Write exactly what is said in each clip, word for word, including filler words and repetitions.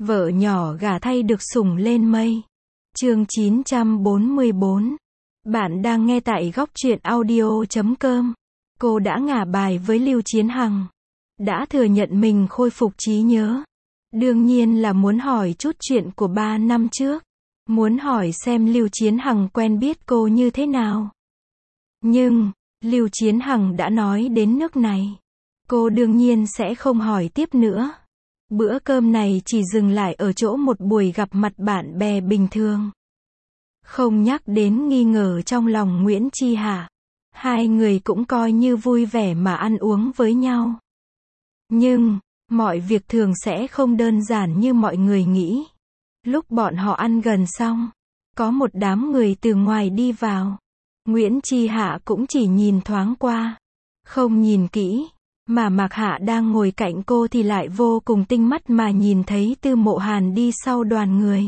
Vợ nhỏ gả thay được sủng lên mây. Chương chín trăm bốn mươi bốn. Bạn đang nghe tại góc truyện audio chấm com. Cô đã ngả bài với Lưu Chiến Hằng. Đã thừa nhận mình khôi phục trí nhớ. Đương nhiên là muốn hỏi chút chuyện của ba năm trước. Muốn hỏi xem Lưu Chiến Hằng quen biết cô như thế nào. Nhưng, Lưu Chiến Hằng đã nói đến nước này. Cô đương nhiên sẽ không hỏi tiếp nữa. Bữa cơm này chỉ dừng lại ở chỗ một buổi gặp mặt bạn bè bình thường. Không nhắc đến nghi ngờ trong lòng Nguyễn Chi Hạ. Hai người cũng coi như vui vẻ mà ăn uống với nhau. Nhưng, mọi việc thường sẽ không đơn giản như mọi người nghĩ. Lúc bọn họ ăn gần xong, có một đám người từ ngoài đi vào. Nguyễn Chi Hạ cũng chỉ nhìn thoáng qua, không nhìn kỹ. Mà Mạc Hạ đang ngồi cạnh cô thì lại vô cùng tinh mắt mà nhìn thấy Tư Mộ Hàn đi sau đoàn người.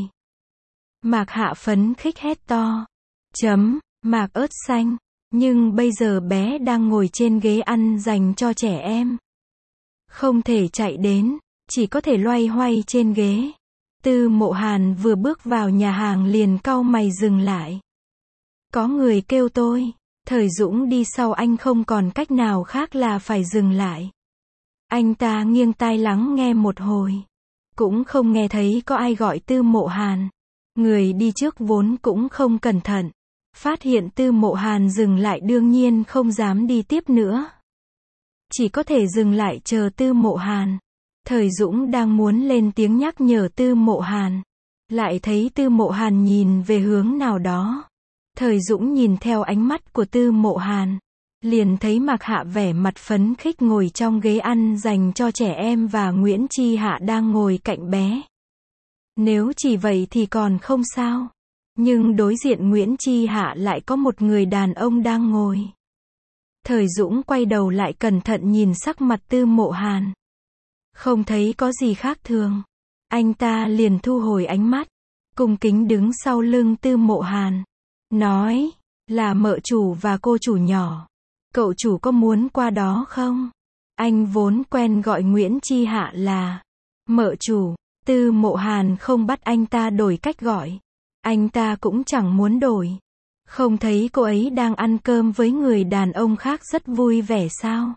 Mạc Hạ phấn khích hét to. Chấm, Mạc ớt xanh. Nhưng bây giờ bé đang ngồi trên ghế ăn dành cho trẻ em. Không thể chạy đến, chỉ có thể loay hoay trên ghế. Tư Mộ Hàn vừa bước vào nhà hàng liền cau mày dừng lại. Có người kêu tôi. Thời Dũng đi sau anh không còn cách nào khác là phải dừng lại. Anh ta nghiêng tai lắng nghe một hồi. Cũng không nghe thấy có ai gọi Tư Mộ Hàn. Người đi trước vốn cũng không cẩn thận. Phát hiện Tư Mộ Hàn dừng lại đương nhiên không dám đi tiếp nữa. Chỉ có thể dừng lại chờ Tư Mộ Hàn. Thời Dũng đang muốn lên tiếng nhắc nhở Tư Mộ Hàn. Lại thấy Tư Mộ Hàn nhìn về hướng nào đó. Thời Dũng nhìn theo ánh mắt của Tư Mộ Hàn. Liền thấy Mạc Hạ vẻ mặt phấn khích ngồi trong ghế ăn dành cho trẻ em và Nguyễn Chi Hạ đang ngồi cạnh bé. Nếu chỉ vậy thì còn không sao. Nhưng đối diện Nguyễn Chi Hạ lại có một người đàn ông đang ngồi. Thời Dũng quay đầu lại cẩn thận nhìn sắc mặt Tư Mộ Hàn. Không thấy có gì khác thường. Anh ta liền thu hồi ánh mắt. Cung kính đứng sau lưng Tư Mộ Hàn. Nói, là mợ chủ và cô chủ nhỏ. Cậu chủ có muốn qua đó không? Anh vốn quen gọi Nguyễn Chi Hạ là mợ chủ. Tư Mộ Hàn không bắt anh ta đổi cách gọi. Anh ta cũng chẳng muốn đổi. Không thấy cô ấy đang ăn cơm với người đàn ông khác rất vui vẻ sao?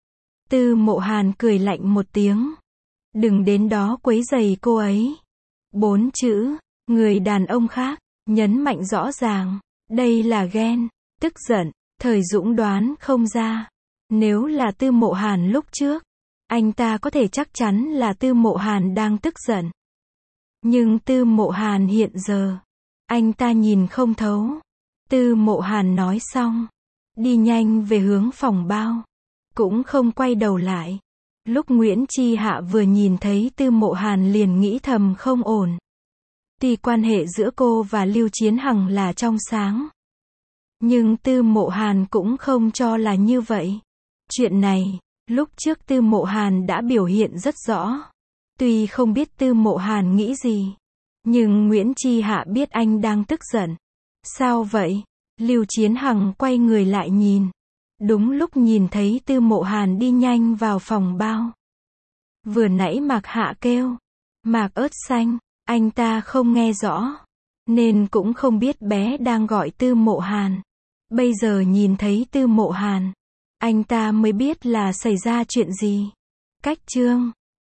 Tư Mộ Hàn cười lạnh một tiếng. Đừng đến đó quấy rầy cô ấy. Bốn chữ, người đàn ông khác, nhấn mạnh rõ ràng. Đây là ghen, tức giận. Thời Dũng đoán không ra. Nếu là Tư Mộ Hàn lúc trước, anh ta có thể chắc chắn là Tư Mộ Hàn đang tức giận. Nhưng Tư Mộ Hàn hiện giờ, anh ta nhìn không thấu. Tư Mộ Hàn nói xong, đi nhanh về hướng phòng bao. Cũng không quay đầu lại. Lúc Nguyễn Chi Hạ vừa nhìn thấy Tư Mộ Hàn liền nghĩ thầm không ổn. Tuy quan hệ giữa cô và Lưu Chiến Hằng là trong sáng. Nhưng Tư Mộ Hàn cũng không cho là như vậy. Chuyện này, lúc trước Tư Mộ Hàn đã biểu hiện rất rõ. Tuy không biết Tư Mộ Hàn nghĩ gì. Nhưng Nguyễn Chi Hạ biết anh đang tức giận. Sao vậy? Lưu Chiến Hằng quay người lại nhìn. Đúng lúc nhìn thấy Tư Mộ Hàn đi nhanh vào phòng bao. Vừa nãy Mạc Hạ kêu. Mạc ớt xanh. Anh ta không nghe rõ. Nên cũng không biết bé đang gọi Tư Mộ Hàn. Bây giờ nhìn thấy Tư Mộ Hàn. Anh ta mới biết là xảy ra chuyện gì. Cách chương